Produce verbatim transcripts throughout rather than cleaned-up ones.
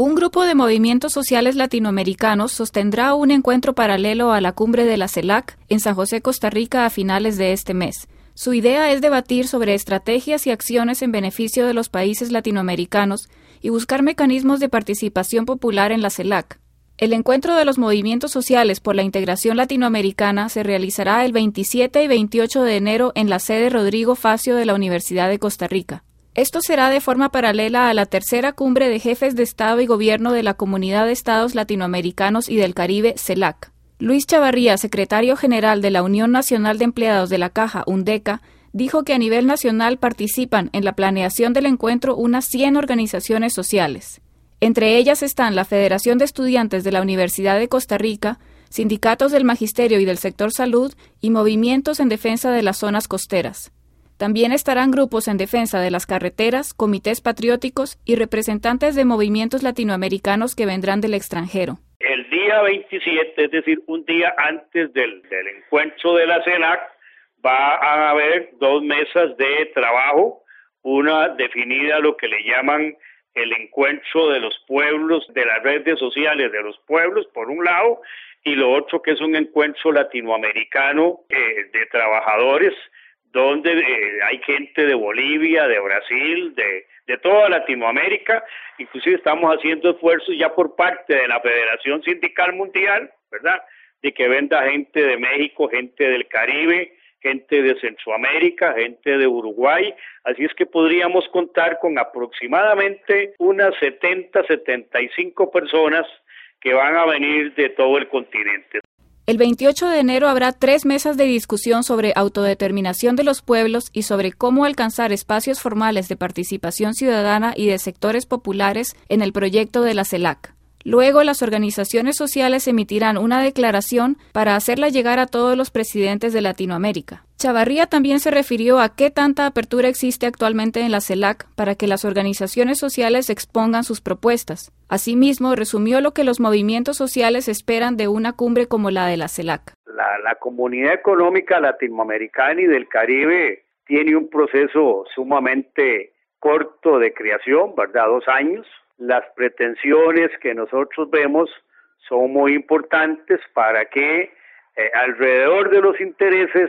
Un grupo de movimientos sociales latinoamericanos sostendrá un encuentro paralelo a la cumbre de la CELAC en San José, Costa Rica, a finales de este mes. Su idea es debatir sobre estrategias y acciones en beneficio de los países latinoamericanos y buscar mecanismos de participación popular en la CELAC. El encuentro de los movimientos sociales por la integración latinoamericana se realizará el veintisiete y veintiocho de enero en la sede Rodrigo Facio de la Universidad de Costa Rica. Esto será de forma paralela a la tercera cumbre de jefes de Estado y Gobierno de la Comunidad de Estados Latinoamericanos y del Caribe, CELAC. Luis Chavarría, secretario general de la Unión Nacional de Empleados de la Caja, UNDECA, dijo que a nivel nacional participan en la planeación del encuentro unas cien organizaciones sociales. Entre ellas están la Federación de Estudiantes de la Universidad de Costa Rica, sindicatos del magisterio y del sector salud y movimientos en defensa de las zonas costeras. También estarán grupos en defensa de las carreteras, comités patrióticos y representantes de movimientos latinoamericanos que vendrán del extranjero. El día veintisiete, es decir, un día antes del, del encuentro de la CELAC, va a haber dos mesas de trabajo, una definida lo que le llaman el encuentro de los pueblos, de las redes sociales de los pueblos, por un lado, y lo otro que es un encuentro latinoamericano eh, de trabajadores, donde eh, hay gente de Bolivia, de Brasil, de, de toda Latinoamérica. Inclusive estamos haciendo esfuerzos ya por parte de la Federación Sindical Mundial, ¿verdad?, de que venga gente de México, gente del Caribe, gente de Centroamérica, gente de Uruguay. Así es que podríamos contar con aproximadamente unas setenta, setenta y cinco personas que van a venir de todo el continente. El veintiocho de enero habrá tres mesas de discusión sobre autodeterminación de los pueblos y sobre cómo alcanzar espacios formales de participación ciudadana y de sectores populares en el proyecto de la CELAC. Luego, las organizaciones sociales emitirán una declaración para hacerla llegar a todos los presidentes de Latinoamérica. Chavarría también se refirió a qué tanta apertura existe actualmente en la CELAC para que las organizaciones sociales expongan sus propuestas. Asimismo, resumió lo que los movimientos sociales esperan de una cumbre como la de la CELAC. La, la Comunidad Económica Latinoamericana y del Caribe tiene un proceso sumamente corto de creación, ¿verdad? Dos años. Las pretensiones que nosotros vemos son muy importantes para que eh, alrededor de los intereses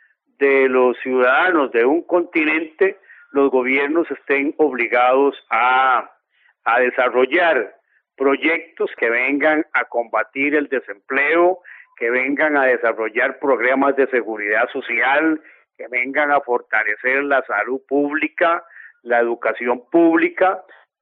de los ciudadanos de un continente, los gobiernos estén obligados a, a desarrollar proyectos que vengan a combatir el desempleo, que vengan a desarrollar programas de seguridad social, que vengan a fortalecer la salud pública, la educación pública,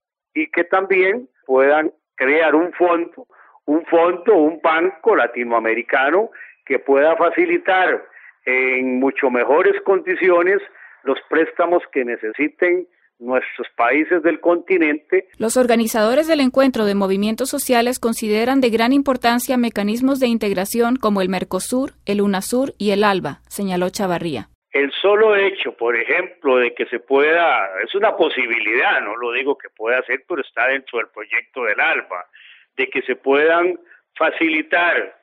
y que también puedan crear un fondo, un fondo, un banco latinoamericano que pueda facilitar en mucho mejores condiciones los préstamos que necesiten nuestros países del continente. Los organizadores del encuentro de movimientos sociales consideran de gran importancia mecanismos de integración como el Mercosur, el UNASUR y el ALBA, señaló Chavarría. El solo hecho, por ejemplo, de que se pueda, es una posibilidad, no lo digo que pueda ser, pero está dentro del proyecto del ALBA, de que se puedan facilitar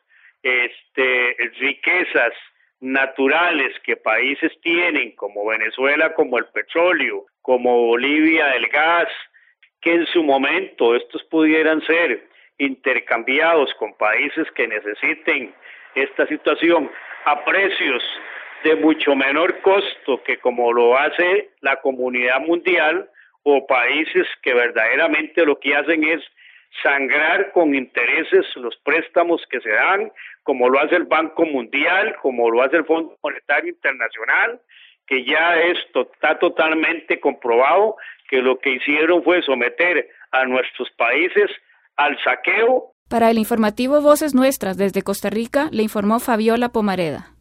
este, riquezas naturales que países tienen, como Venezuela, como el petróleo, como Bolivia, el gas, que en su momento estos pudieran ser intercambiados con países que necesiten esta situación a precios de mucho menor costo que como lo hace la comunidad mundial o países que verdaderamente lo que hacen es sangrar con intereses los préstamos que se dan, como lo hace el Banco Mundial, como lo hace el Fondo Monetario Internacional, que ya esto está totalmente comprobado que lo que hicieron fue someter a nuestros países al saqueo. Para el informativo Voces Nuestras desde Costa Rica, le informó Fabiola Pomareda.